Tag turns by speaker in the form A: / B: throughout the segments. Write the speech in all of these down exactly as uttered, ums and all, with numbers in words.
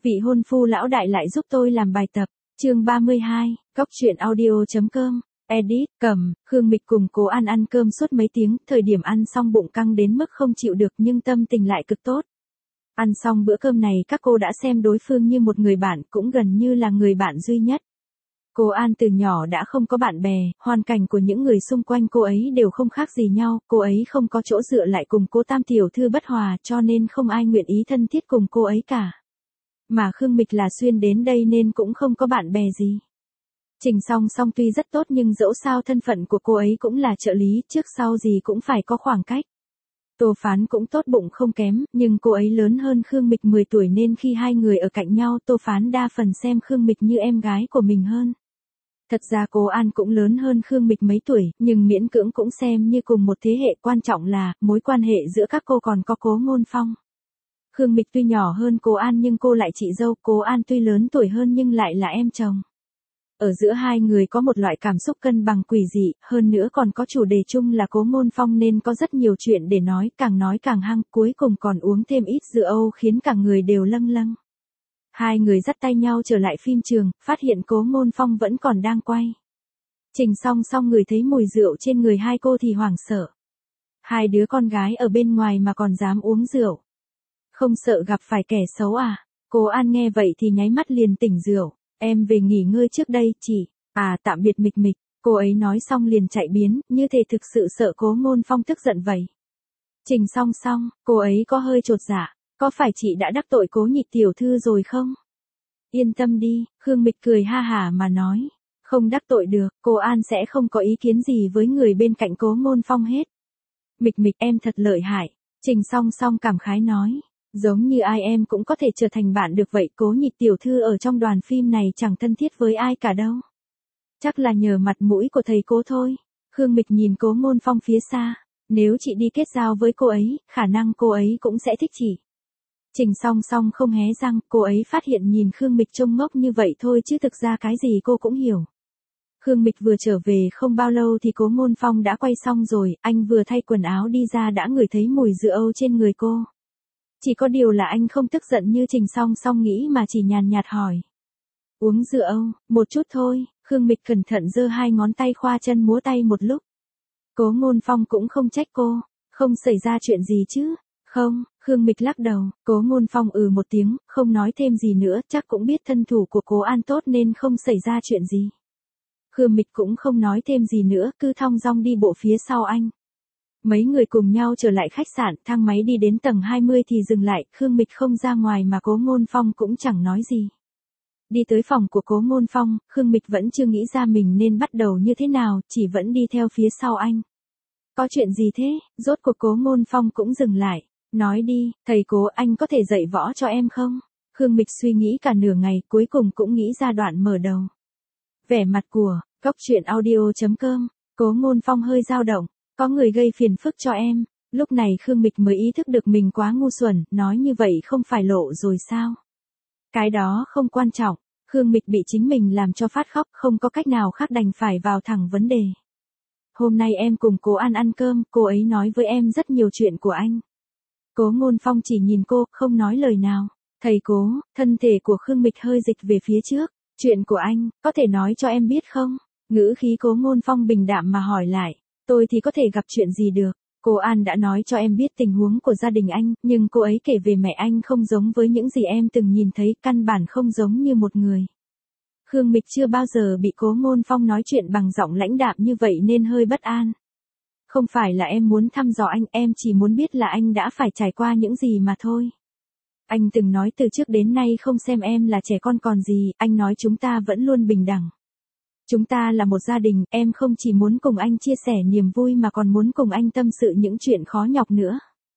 A: Vị hôn phu lão đại lại giúp tôi làm bài tập. Chương ba mươi hai, Cóc truyện audio chấm com. Edit, cầm, Khương Mịch cùng Cố An ăn cơm suốt mấy tiếng, thời điểm ăn xong bụng căng đến mức không chịu được nhưng tâm tình lại cực tốt. Ăn xong bữa cơm này các cô đã xem đối phương như một người bạn, cũng gần như là người bạn duy nhất. Cố An từ nhỏ đã không có bạn bè, hoàn cảnh của những người xung quanh cô ấy đều không khác gì nhau, cô ấy không có chỗ dựa lại cùng Cố Tam tiểu thư bất hòa cho nên không ai nguyện ý thân thiết cùng cô ấy cả. Mà Khương Mịch là xuyên đến đây nên cũng không có bạn bè gì. Trình Song Song tuy rất tốt nhưng dẫu sao thân phận của cô ấy cũng là trợ lý, trước sau gì cũng phải có khoảng cách. Tô Phán cũng tốt bụng không kém, nhưng cô ấy lớn hơn Khương Mịch mười tuổi nên khi hai người ở cạnh nhau Tô Phán đa phần xem Khương Mịch như em gái của mình hơn. Thật ra Cố An cũng lớn hơn Khương Mịch mấy tuổi, nhưng miễn cưỡng cũng xem như cùng một thế hệ, quan trọng là mối quan hệ giữa các cô còn có Cố Ngôn Phong. Khương Mịch tuy nhỏ hơn Cố An nhưng cô lại chị dâu, Cố An tuy lớn tuổi hơn nhưng lại là em chồng. Ở giữa hai người có một loại cảm xúc cân bằng quỷ dị, hơn nữa còn có chủ đề chung là Cố Ngôn Phong nên có rất nhiều chuyện để nói, càng nói càng hăng, cuối cùng còn uống thêm ít rượu Âu khiến cả người đều lâng lâng. Hai người dắt tay nhau trở lại phim trường, phát hiện Cố Ngôn Phong vẫn còn đang quay. Trình Song Song người thấy mùi rượu trên người hai cô thì hoảng sợ. Hai đứa con gái ở bên ngoài mà còn dám uống rượu. Không sợ gặp phải kẻ xấu à? Cố An nghe vậy thì nháy mắt liền tỉnh rượu. Em về nghỉ ngơi trước đây, chị. À tạm biệt Mịch Mịch. Cô ấy nói xong liền chạy biến, như thể thực sự sợ Cố Ngôn Phong tức giận vậy. Trình Song Song, cô ấy có hơi chột dạ. Có phải chị đã đắc tội Cố Nhị tiểu thư rồi không? Yên tâm đi, Khương Mịch cười ha hả mà nói. Không đắc tội được, cô An sẽ không có ý kiến gì với người bên cạnh Cố Ngôn Phong hết. Mịch Mịch em thật lợi hại. Trình Song Song cảm khái nói. Giống như ai em cũng có thể trở thành bạn được vậy, Cố Nhị tiểu thư ở trong đoàn phim này chẳng thân thiết với ai cả đâu. Chắc là nhờ mặt mũi của thầy Cố thôi. Khương Mịch nhìn Cố Ngôn Phong phía xa. Nếu chị đi kết giao với cô ấy, khả năng cô ấy cũng sẽ thích chị. Trình Song Song không hé răng, cô ấy phát hiện nhìn Khương Mịch trông ngốc như vậy thôi chứ thực ra cái gì cô cũng hiểu. Khương Mịch vừa trở về không bao lâu thì Cố Ngôn Phong đã quay xong rồi, anh vừa thay quần áo đi ra đã ngửi thấy mùi rượu Âu trên người cô. Chỉ có điều là anh không tức giận như Trình Song Song nghĩ mà chỉ nhàn nhạt hỏi. Uống rượu Âu, một chút thôi, Khương Mịch cẩn thận giơ hai ngón tay khoa chân múa tay một lúc. Cố Ngôn Phong cũng không trách cô, không xảy ra chuyện gì chứ. Không, Khương Mịch lắc đầu, Cố Ngôn Phong ừ một tiếng, không nói thêm gì nữa, chắc cũng biết thân thủ của Cố An tốt nên không xảy ra chuyện gì. Khương Mịch cũng không nói thêm gì nữa, cứ thong dong đi bộ phía sau anh. Mấy người cùng nhau trở lại khách sạn, thang máy đi đến tầng hai mươi thì dừng lại, Khương Mịch không ra ngoài mà Cố Ngôn Phong cũng chẳng nói gì. Đi tới phòng của Cố Ngôn Phong, Khương Mịch vẫn chưa nghĩ ra mình nên bắt đầu như thế nào, chỉ vẫn đi theo phía sau anh. Có chuyện gì thế? Rốt cuộc Cố Ngôn Phong cũng dừng lại. Nói đi, thầy Cố, anh có thể dạy võ cho em không? Khương Mịch suy nghĩ cả nửa ngày, cuối cùng cũng nghĩ ra đoạn mở đầu. Vẻ mặt của Cóc truyện audio chấm com. Cố Ngôn Phong hơi dao động. Có người gây phiền phức cho em. Lúc này Khương Mịch mới ý thức được mình quá ngu xuẩn, nói như vậy không phải lộ rồi sao? Cái đó không quan trọng. Khương Mịch bị chính mình làm cho phát khóc, không có cách nào khác đành phải vào thẳng vấn đề. Hôm nay em cùng Cố An ăn cơm, cô ấy nói với em rất nhiều chuyện của anh. Cố Ngôn Phong chỉ nhìn cô, không nói lời nào. Thầy Cố, thân thể của Khương Mịch hơi dịch về phía trước. Chuyện của anh, có thể nói cho em biết không? Ngữ khí Cố Ngôn Phong bình đạm mà hỏi lại. Tôi thì có thể gặp chuyện gì được. Cô An đã nói cho em biết tình huống của gia đình anh, nhưng cô ấy kể về mẹ anh không giống với những gì em từng nhìn thấy, căn bản không giống như một người. Khương Mịch chưa bao giờ bị Cố Ngôn Phong nói chuyện bằng giọng lãnh đạm như vậy nên hơi bất an. Không phải là em muốn thăm dò anh, em chỉ muốn biết là anh đã phải trải qua những gì mà thôi. Anh từng nói từ trước đến nay không xem em là trẻ con còn gì, anh nói chúng ta vẫn luôn bình đẳng. Chúng ta là một gia đình, em không chỉ muốn cùng anh chia sẻ niềm vui mà còn muốn cùng anh tâm sự những chuyện khó nhọc nữa.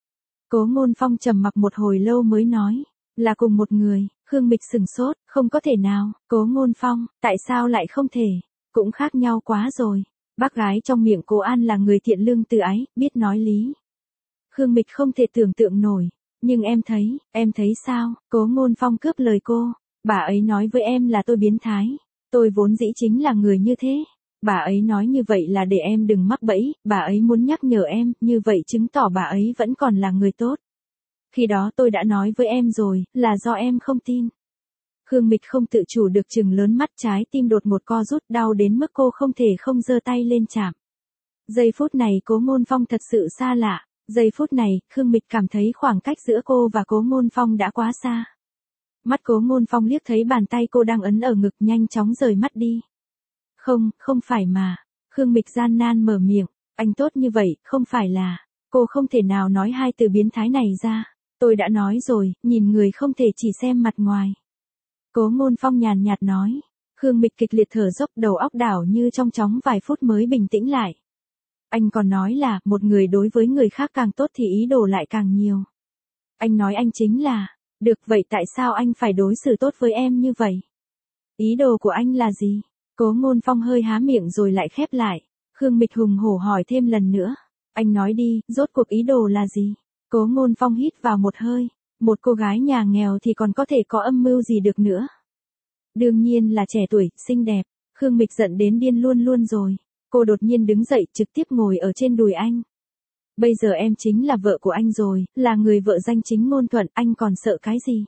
A: Cố Ngôn Phong trầm mặc một hồi lâu mới nói, là cùng một người. Khương Mịch sừng sốt, không có thể nào. Cố Ngôn Phong, tại sao lại không thể? Cũng khác nhau quá rồi. Bác gái trong miệng Cố An là người thiện lương từ ái, biết nói lý. Khương Mịch không thể tưởng tượng nổi. Nhưng em thấy, em thấy sao? Cố Ngôn Phong cướp lời cô. Bà ấy nói với em là tôi biến thái. Tôi vốn dĩ chính là người như thế. Bà ấy nói như vậy là để em đừng mắc bẫy, bà ấy muốn nhắc nhở em, như vậy chứng tỏ bà ấy vẫn còn là người tốt. Khi đó tôi đã nói với em rồi, là do em không tin. Khương Mịch không tự chủ được trừng lớn mắt, trái tim đột một co rút, đau đến mức cô không thể không giơ tay lên chạm. Giây phút này Cố Ngôn Phong thật sự xa lạ, giây phút này, Khương Mịch cảm thấy khoảng cách giữa cô và Cố Ngôn Phong đã quá xa. Mắt Cố Ngôn Phong liếc thấy bàn tay cô đang ấn ở ngực, nhanh chóng rời mắt đi. Không, không phải mà. Khương Mịch gian nan mở miệng, anh tốt như vậy, không phải là. Cô không thể nào nói hai từ biến thái này ra. Tôi đã nói rồi, nhìn người không thể chỉ xem mặt ngoài. Cố Ngôn Phong nhàn nhạt nói. Khương Mịch kịch liệt thở dốc, đầu óc đảo như trong chóng vài phút mới bình tĩnh lại. Anh còn nói là, một người đối với người khác càng tốt thì ý đồ lại càng nhiều. Anh nói anh chính là, được vậy tại sao anh phải đối xử tốt với em như vậy? Ý đồ của anh là gì? Cố Ngôn Phong hơi há miệng rồi lại khép lại. Khương Mịch hùng hổ hỏi thêm lần nữa. Anh nói đi, rốt cuộc ý đồ là gì? Cố Ngôn Phong hít vào một hơi. Một cô gái nhà nghèo thì còn có thể có âm mưu gì được nữa? Đương nhiên là trẻ tuổi, xinh đẹp. Khương Mịch giận đến điên luôn luôn rồi. Cô đột nhiên đứng dậy, trực tiếp ngồi ở trên đùi anh. Bây giờ em chính là vợ của anh rồi, là người vợ danh chính ngôn thuận, anh còn sợ cái gì?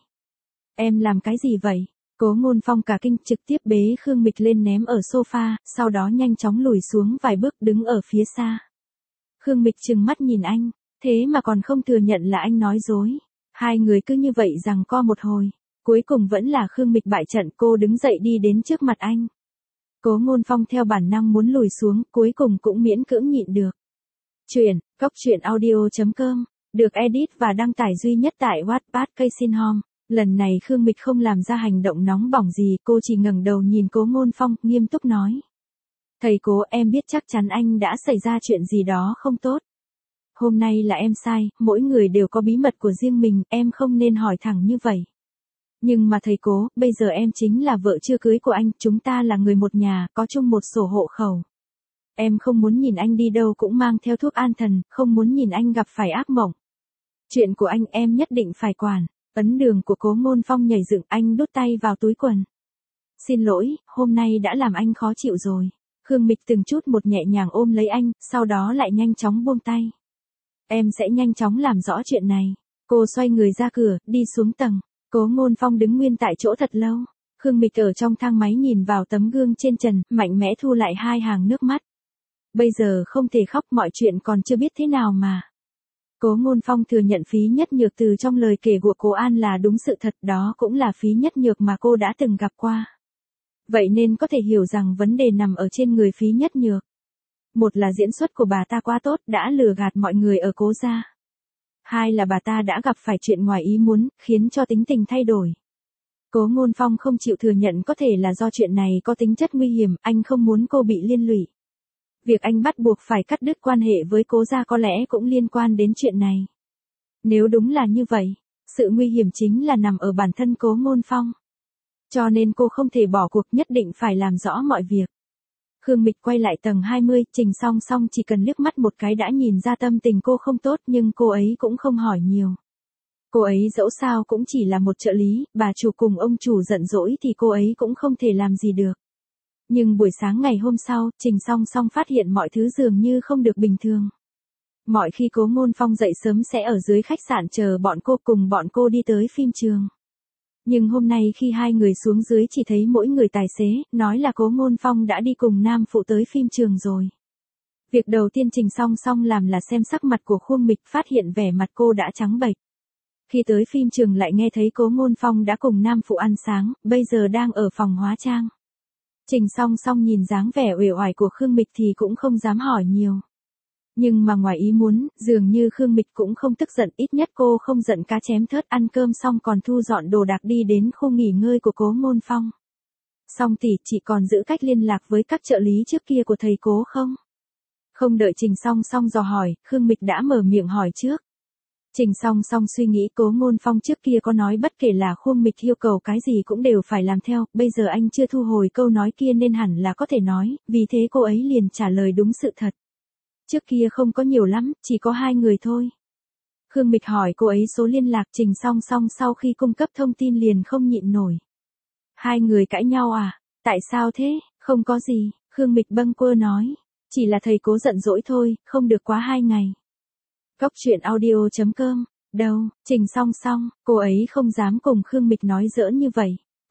A: Em làm cái gì vậy? Cố Ngôn Phong cả kinh, trực tiếp bế Khương Mịch lên ném ở sofa, sau đó nhanh chóng lùi xuống vài bước đứng ở phía xa. Khương Mịch trừng mắt nhìn anh, thế mà còn không thừa nhận là anh nói dối. Hai người cứ như vậy giằng co một hồi, cuối cùng vẫn là Khương Mịch bại trận, cô đứng dậy đi đến trước mặt anh. Cố Ngôn Phong theo bản năng muốn lùi xuống, cuối cùng cũng miễn cưỡng nhịn được. Chuyện, góc truyện audio chấm com, được edit và đăng tải duy nhất tại Wattpad Casing Home. Lần này Khương Mịch không làm ra hành động nóng bỏng gì, cô chỉ ngẩng đầu nhìn Cố Ngôn Phong, nghiêm túc nói. Thầy Cố, em biết chắc chắn anh đã xảy ra chuyện gì đó không tốt. Hôm nay là em sai, mỗi người đều có bí mật của riêng mình, em không nên hỏi thẳng như vậy. Nhưng mà thầy Cố, bây giờ em chính là vợ chưa cưới của anh, chúng ta là người một nhà, có chung một sổ hộ khẩu. Em không muốn nhìn anh đi đâu cũng mang theo thuốc an thần, không muốn nhìn anh gặp phải ác mộng. Chuyện của anh em nhất định phải quản. Ấn đường của Cố Ngôn Phong nhảy dựng, anh đút tay vào túi quần. Xin lỗi, hôm nay đã làm anh khó chịu rồi. Khương Mịch từng chút một nhẹ nhàng ôm lấy anh, sau đó lại nhanh chóng buông tay. Em sẽ nhanh chóng làm rõ chuyện này. Cô xoay người ra cửa, đi xuống tầng. Cố Ngôn Phong đứng nguyên tại chỗ thật lâu. Khương Mịch ở trong thang máy nhìn vào tấm gương trên trần, mạnh mẽ thu lại hai hàng nước mắt. Bây giờ không thể khóc, mọi chuyện còn chưa biết thế nào mà. Cố Ngôn Phong thừa nhận Phí Nhất Nhược từ trong lời kể của cô An là đúng sự thật, đó cũng là Phí Nhất Nhược mà cô đã từng gặp qua. Vậy nên có thể hiểu rằng vấn đề nằm ở trên người Phí Nhất Nhược. Một là diễn xuất của bà ta quá tốt, đã lừa gạt mọi người ở Cố gia. Hai là bà ta đã gặp phải chuyện ngoài ý muốn, khiến cho tính tình thay đổi. Cố Ngôn Phong không chịu thừa nhận có thể là do chuyện này có tính chất nguy hiểm, anh không muốn cô bị liên lụy. Việc anh bắt buộc phải cắt đứt quan hệ với Cố gia có lẽ cũng liên quan đến chuyện này. Nếu đúng là như vậy, sự nguy hiểm chính là nằm ở bản thân Cố Ngôn Phong. Cho nên cô không thể bỏ cuộc, nhất định phải làm rõ mọi việc. Khương Mịch quay lại tầng hai mươi, Trình Song Song chỉ cần liếc mắt một cái đã nhìn ra tâm tình cô không tốt, nhưng cô ấy cũng không hỏi nhiều. Cô ấy dẫu sao cũng chỉ là một trợ lý, bà chủ cùng ông chủ giận dỗi thì cô ấy cũng không thể làm gì được. Nhưng buổi sáng ngày hôm sau, Trình Song Song phát hiện mọi thứ dường như không được bình thường. Mọi khi Cố Ngôn Phong dậy sớm sẽ ở dưới khách sạn chờ bọn cô, cùng bọn cô đi tới phim trường. Nhưng hôm nay khi hai người xuống dưới chỉ thấy mỗi người tài xế, nói là Cố Ngôn Phong đã đi cùng nam phụ tới phim trường rồi. Việc đầu tiên Trình Song Song làm là xem sắc mặt của Khương Mịch, phát hiện vẻ mặt cô đã trắng bệch. Khi tới phim trường lại nghe thấy Cố Ngôn Phong đã cùng nam phụ ăn sáng, bây giờ đang ở phòng hóa trang. Trình Song Song nhìn dáng vẻ uể oải của Khương Mịch thì cũng không dám hỏi nhiều. Nhưng mà ngoài ý muốn, dường như Khương Mịch cũng không tức giận, ít nhất cô không giận cá chém thớt, ăn cơm xong còn thu dọn đồ đạc đi đến khu nghỉ ngơi của Cố Ngôn Phong. Song tỷ, chị còn giữ cách liên lạc với các trợ lý trước kia của thầy Cố không? Không đợi Trình Song Song dò hỏi, Khương Mịch đã mở miệng hỏi trước. Trình Song Song suy nghĩ Cố Ngôn Phong trước kia có nói bất kể là Khương Mịch yêu cầu cái gì cũng đều phải làm theo, bây giờ anh chưa thu hồi câu nói kia nên hẳn là có thể nói, vì thế cô ấy liền trả lời đúng sự thật. Trước kia không có nhiều lắm, chỉ có hai người thôi. Khương Mịch hỏi cô ấy số liên lạc, Trình Song Song sau khi cung cấp thông tin liền không nhịn nổi. Hai người cãi nhau à? Tại sao thế? Không có gì, Khương Mịch bâng quơ nói. Chỉ là thầy Cố giận dỗi thôi, không được quá hai ngày. Góc truyện audio chấm com. Đâu, Trình Song Song, cô ấy không dám cùng Khương Mịch nói giỡn như vậy.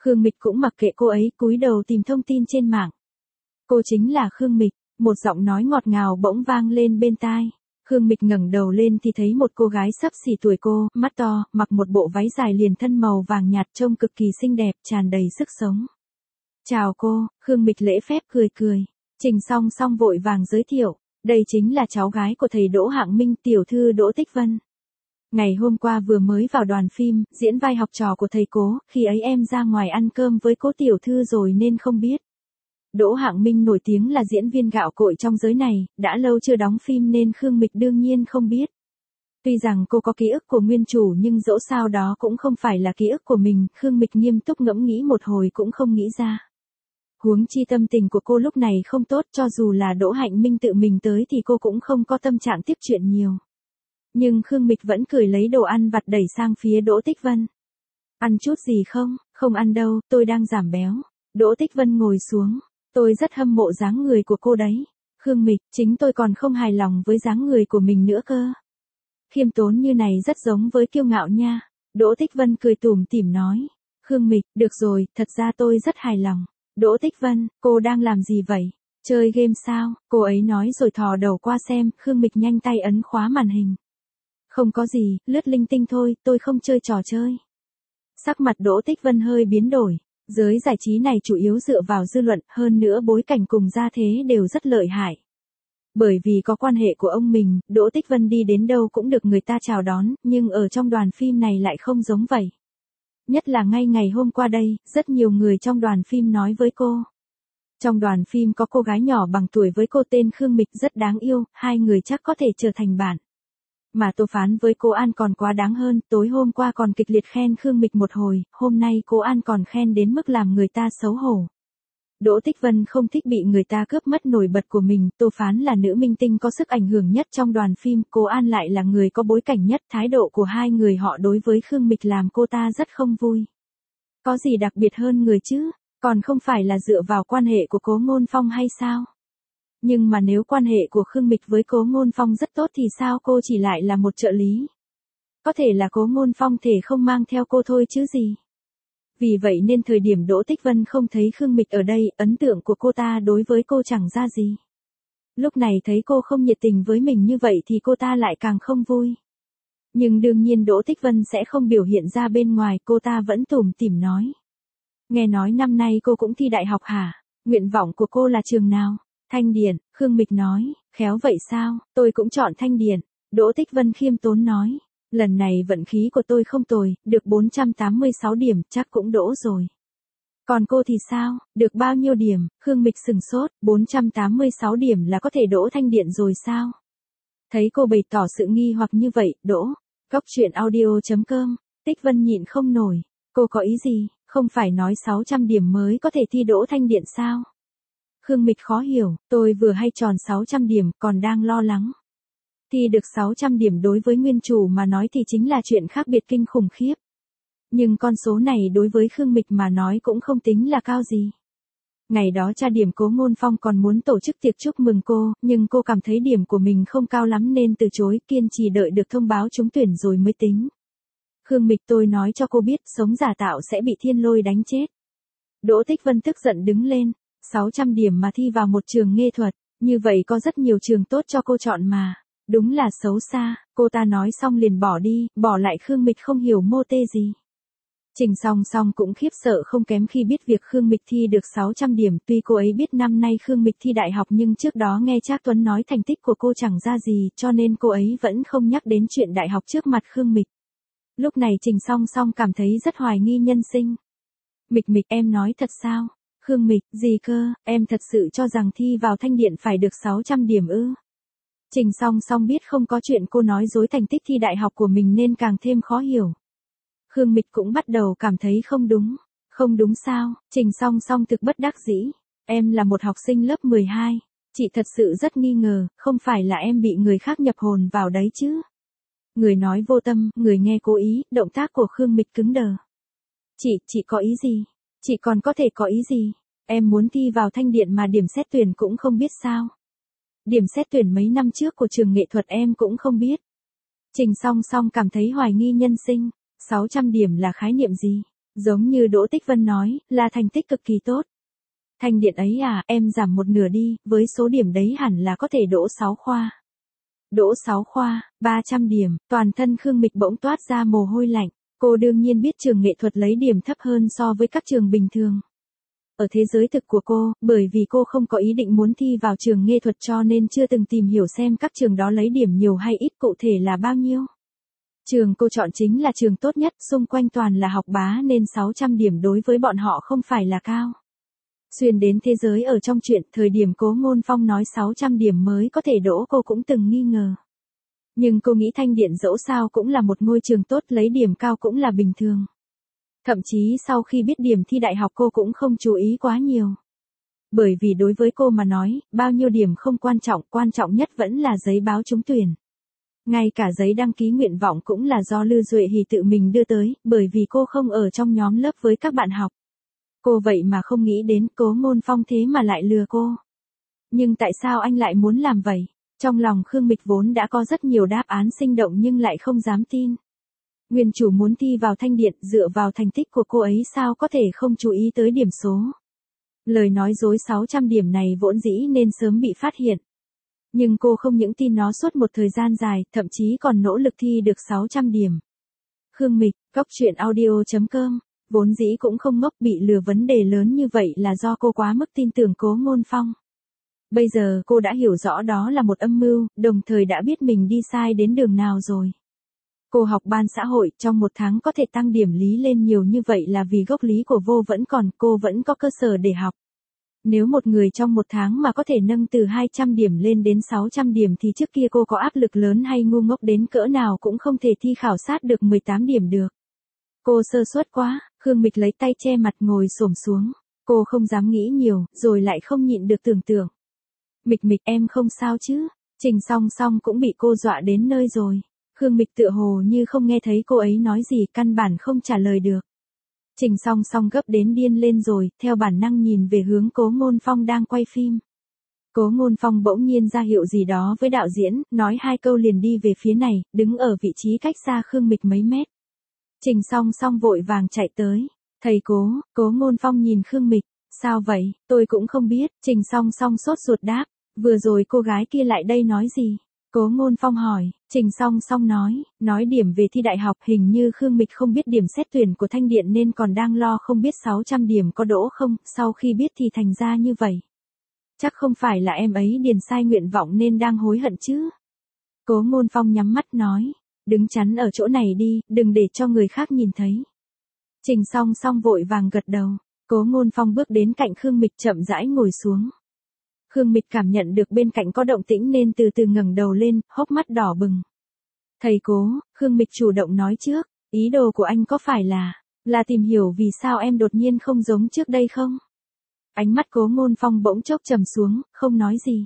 A: Khương Mịch cũng mặc kệ cô ấy, cúi đầu tìm thông tin trên mạng. Cô chính là Khương Mịch, một giọng nói ngọt ngào bỗng vang lên bên tai. Khương Mịch ngẩng đầu lên thì thấy một cô gái sắp xỉ tuổi cô, mắt to, mặc một bộ váy dài liền thân màu vàng nhạt trông cực kỳ xinh đẹp, tràn đầy sức sống. Chào cô, Khương Mịch lễ phép cười cười. Trình Song Song vội vàng giới thiệu, đây chính là cháu gái của thầy Đỗ Hạng Minh, tiểu thư Đỗ Tích Vân. Ngày hôm qua vừa mới vào đoàn phim, diễn vai học trò của thầy Cố, khi ấy em ra ngoài ăn cơm với Cố tiểu thư rồi nên không biết. Đỗ Hạng Minh nổi tiếng là diễn viên gạo cội trong giới này, đã lâu chưa đóng phim nên Khương Mịch đương nhiên không biết. Tuy rằng cô có ký ức của nguyên chủ nhưng dẫu sao đó cũng không phải là ký ức của mình, Khương Mịch nghiêm túc ngẫm nghĩ một hồi cũng không nghĩ ra. Huống chi tâm tình của cô lúc này không tốt, cho dù là Đỗ Hạng Minh tự mình tới thì cô cũng không có tâm trạng tiếp chuyện nhiều. Nhưng Khương Mịch vẫn cười lấy đồ ăn vặt đẩy sang phía Đỗ Tích Vân. Ăn chút gì không? Không ăn đâu, tôi đang giảm béo. Đỗ Tích Vân ngồi xuống. Tôi rất hâm mộ dáng người của cô đấy. Khương Mịch, chính tôi còn không hài lòng với dáng người của mình nữa cơ. Khiêm tốn như này rất giống với kiêu ngạo nha. Đỗ Tích Vân cười tủm tỉm nói. Khương Mịch, được rồi, thật ra tôi rất hài lòng. Đỗ Tích Vân, cô đang làm gì vậy? Chơi game sao? Cô ấy nói rồi thò đầu qua xem, Khương Mịch nhanh tay ấn khóa màn hình. Không có gì, lướt linh tinh thôi, tôi không chơi trò chơi. Sắc mặt Đỗ Tích Vân hơi biến đổi. Giới giải trí này chủ yếu dựa vào dư luận, hơn nữa bối cảnh cùng gia thế đều rất lợi hại. Bởi vì có quan hệ của ông mình, Đỗ Tích Vân đi đến đâu cũng được người ta chào đón, nhưng ở trong đoàn phim này lại không giống vậy. Nhất là ngay ngày hôm qua đây, rất nhiều người trong đoàn phim nói với cô. Trong đoàn phim có cô gái nhỏ bằng tuổi với cô tên Khương Mịch rất đáng yêu, hai người chắc có thể trở thành bạn. Mà Tô Phán với cô An còn quá đáng hơn, tối hôm qua còn kịch liệt khen Khương Mịch một hồi, hôm nay cô An còn khen đến mức làm người ta xấu hổ. Đỗ Tích Vân không thích bị người ta cướp mất nổi bật của mình, Tô Phán là nữ minh tinh có sức ảnh hưởng nhất trong đoàn phim, cô An lại là người có bối cảnh nhất, thái độ của hai người họ đối với Khương Mịch làm cô ta rất không vui. Có gì đặc biệt hơn người chứ, còn không phải là dựa vào quan hệ của Cố Ngôn Phong hay sao? Nhưng mà nếu quan hệ của Khương Mịch với Cố Ngôn Phong rất tốt thì sao cô chỉ lại là một trợ lý? Có thể là Cố Ngôn Phong thể không mang theo cô thôi chứ gì. Vì vậy nên thời điểm Đỗ Tích Vân không thấy Khương Mịch ở đây, ấn tượng của cô ta đối với cô chẳng ra gì. Lúc này thấy cô không nhiệt tình với mình như vậy thì cô ta lại càng không vui. Nhưng đương nhiên Đỗ Tích Vân sẽ không biểu hiện ra bên ngoài, cô ta vẫn tủm tỉm nói. Nghe nói năm nay cô cũng thi đại học hả? Nguyện vọng của cô là trường nào? Thanh Điển, Khương Mịch nói, khéo vậy sao, tôi cũng chọn Thanh Điển. Đỗ Tích Vân khiêm tốn nói, lần này vận khí của tôi không tồi, được bốn trăm tám mươi sáu điểm, chắc cũng đỗ rồi. Còn cô thì sao, được bao nhiêu điểm? Khương Mịch sừng sốt, bốn trăm tám mươi sáu điểm là có thể đỗ Thanh Điển rồi sao? Thấy cô bày tỏ sự nghi hoặc như vậy, đỗ. Cóc truyện audio chấm com, Tích Vân nhịn không nổi, cô có ý gì, không phải nói sáu trăm điểm mới có thể thi đỗ Thanh Điển sao? Khương Mịch khó hiểu, tôi vừa hay tròn sáu trăm điểm, còn đang lo lắng. Thi được sáu trăm điểm đối với nguyên chủ mà nói thì chính là chuyện khác biệt kinh khủng khiếp. Nhưng con số này đối với Khương Mịch mà nói cũng không tính là cao gì. Ngày đó tra điểm Cố Ngôn Phong còn muốn tổ chức tiệc chúc mừng cô, nhưng cô cảm thấy điểm của mình không cao lắm nên từ chối, kiên trì đợi được thông báo trúng tuyển rồi mới tính. Khương Mịch, tôi nói cho cô biết, sống giả tạo sẽ bị thiên lôi đánh chết. Đỗ Tích Vân tức giận đứng lên, sáu trăm điểm mà thi vào một trường nghệ thuật, như vậy có rất nhiều trường tốt cho cô chọn mà. Đúng là xấu xa, cô ta nói xong liền bỏ đi, bỏ lại Khương Mịch không hiểu mô tê gì. Trình Song Song cũng khiếp sợ không kém khi biết việc Khương Mịch thi được sáu trăm điểm, tuy cô ấy biết năm nay Khương Mịch thi đại học nhưng trước đó nghe Trác Tuấn nói thành tích của cô chẳng ra gì, cho nên cô ấy vẫn không nhắc đến chuyện đại học trước mặt Khương Mịch. Lúc này Trình Song Song cảm thấy rất hoài nghi nhân sinh. Mịch Mịch, em nói thật sao? Khương Mịch, gì cơ, em thật sự cho rằng thi vào Thanh Điện phải được sáu trăm điểm ư? Trình Song Song biết không có chuyện cô nói dối thành tích thi đại học của mình nên càng thêm khó hiểu. Khương Mịch cũng bắt đầu cảm thấy không đúng. Không đúng sao? Trình Song Song thực bất đắc dĩ. Em là một học sinh lớp mười hai. Chị thật sự rất nghi ngờ, không phải là em bị người khác nhập hồn vào đấy chứ? Người nói vô tâm, người nghe cố ý, động tác của Khương Mịch cứng đờ. Chị, chị có ý gì? Chị còn có thể có ý gì? Em muốn thi vào Thanh Điện mà điểm xét tuyển cũng không biết sao? Điểm xét tuyển mấy năm trước của trường nghệ thuật em cũng không biết. Trình Song Song cảm thấy hoài nghi nhân sinh. sáu trăm điểm là khái niệm gì? Giống như Đỗ Tích Vân nói, là thành tích cực kỳ tốt. Thanh Điện ấy à, em giảm một nửa đi, với số điểm đấy hẳn là có thể đỗ sáu khoa. Đỗ sáu khoa, ba trăm điểm, toàn thân Khương Mịch bỗng toát ra mồ hôi lạnh. Cô đương nhiên biết trường nghệ thuật lấy điểm thấp hơn so với các trường bình thường. Ở thế giới thực của cô, bởi vì cô không có ý định muốn thi vào trường nghệ thuật cho nên chưa từng tìm hiểu xem các trường đó lấy điểm nhiều hay ít cụ thể là bao nhiêu. Trường cô chọn chính là trường tốt nhất, xung quanh toàn là học bá nên sáu trăm điểm đối với bọn họ không phải là cao. Xuyên đến thế giới ở trong chuyện, thời điểm Cố Ngôn Phong nói sáu trăm điểm mới có thể đỗ cô cũng từng nghi ngờ. Nhưng cô nghĩ Thanh Điện dẫu sao cũng là một ngôi trường tốt, lấy điểm cao cũng là bình thường. Thậm chí sau khi biết điểm thi đại học cô cũng không chú ý quá nhiều. Bởi vì đối với cô mà nói, bao nhiêu điểm không quan trọng, quan trọng nhất vẫn là giấy báo trúng tuyển. Ngay cả giấy đăng ký nguyện vọng cũng là do Lư Duệ Hỷ tự mình đưa tới, bởi vì cô không ở trong nhóm lớp với các bạn học. Cô vậy mà không nghĩ đến Cố Ngôn Phong thế mà lại lừa cô. Nhưng tại sao anh lại muốn làm vậy? Trong lòng Khương Mịch vốn đã có rất nhiều đáp án sinh động nhưng lại không dám tin. Nguyên chủ muốn thi vào Thanh Điện, dựa vào thành tích của cô ấy sao có thể không chú ý tới điểm số. Lời nói dối sáu trăm điểm này vốn dĩ nên sớm bị phát hiện. Nhưng cô không những tin nó suốt một thời gian dài, thậm chí còn nỗ lực thi được sáu trăm điểm. Khương Mịch, Cóc Truyện Audio chấm com, vốn dĩ cũng không ngốc, bị lừa vấn đề lớn như vậy là do cô quá mức tin tưởng Cố Ngôn Phong. Bây giờ cô đã hiểu rõ đó là một âm mưu, đồng thời đã biết mình đi sai đến đường nào rồi. Cô học ban xã hội, trong một tháng có thể tăng điểm lý lên nhiều như vậy là vì gốc lý của vô vẫn còn, cô vẫn có cơ sở để học. Nếu một người trong một tháng mà có thể nâng từ hai trăm điểm lên đến sáu trăm điểm thì trước kia cô có áp lực lớn hay ngu ngốc đến cỡ nào cũng không thể thi khảo sát được mười tám điểm được. Cô sơ suất quá, Khương Mịch lấy tay che mặt ngồi xổm xuống. Cô không dám nghĩ nhiều, rồi lại không nhịn được tưởng tượng. Mịch Mịch em không sao chứ? Trình Song Song cũng bị cô dọa đến nơi rồi. Khương Mịch tựa hồ như không nghe thấy cô ấy nói gì, căn bản không trả lời được. Trình Song Song gấp đến điên lên rồi, theo bản năng nhìn về hướng Cố Ngôn Phong đang quay phim. Cố Ngôn Phong bỗng nhiên ra hiệu gì đó với đạo diễn, nói hai câu liền đi về phía này, đứng ở vị trí cách xa Khương Mịch mấy mét. Trình Song Song vội vàng chạy tới. Thầy Cố, Cố Ngôn Phong nhìn Khương Mịch, sao vậy, tôi cũng không biết. Trình Song Song sốt ruột đáp, vừa rồi cô gái kia lại đây nói gì? Cố Ngôn Phong hỏi, Trình Song Song nói, nói điểm về thi đại học, hình như Khương Mịch không biết điểm xét tuyển của Thanh Điện nên còn đang lo không biết sáu trăm điểm có đỗ không, sau khi biết thì thành ra như vậy. Chắc không phải là em ấy điền sai nguyện vọng nên đang hối hận chứ? Cố Ngôn Phong nhắm mắt nói, đứng chắn ở chỗ này đi, đừng để cho người khác nhìn thấy. Trình Song Song vội vàng gật đầu, Cố Ngôn Phong bước đến cạnh Khương Mịch chậm rãi ngồi xuống. Khương Mịch cảm nhận được bên cạnh có động tĩnh nên từ từ ngẩng đầu lên, hốc mắt đỏ bừng. Thầy Cố, Khương Mịch chủ động nói trước, ý đồ của anh có phải là, là tìm hiểu vì sao em đột nhiên không giống trước đây không? Ánh mắt Cố Ngôn Phong bỗng chốc trầm xuống, không nói gì.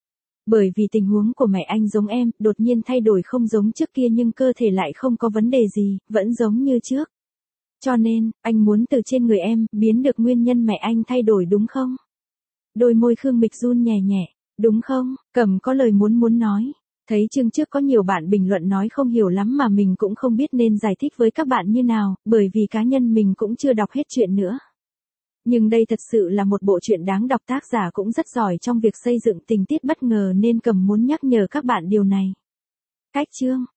A: Bởi vì tình huống của mẹ anh giống em, đột nhiên thay đổi không giống trước kia nhưng cơ thể lại không có vấn đề gì, vẫn giống như trước. Cho nên, anh muốn từ trên người em, biến được nguyên nhân mẹ anh thay đổi đúng không? Đôi môi Khương Mịch run nhẹ nhẹ, đúng không? Cẩm có lời muốn muốn nói. Thấy chương trước có nhiều bạn bình luận nói không hiểu lắm mà mình cũng không biết nên giải thích với các bạn như nào, bởi vì cá nhân mình cũng chưa đọc hết chuyện nữa. Nhưng đây thật sự là một bộ truyện đáng đọc, tác giả cũng rất giỏi trong việc xây dựng tình tiết bất ngờ nên Cẩm muốn nhắc nhở các bạn điều này. Cách chương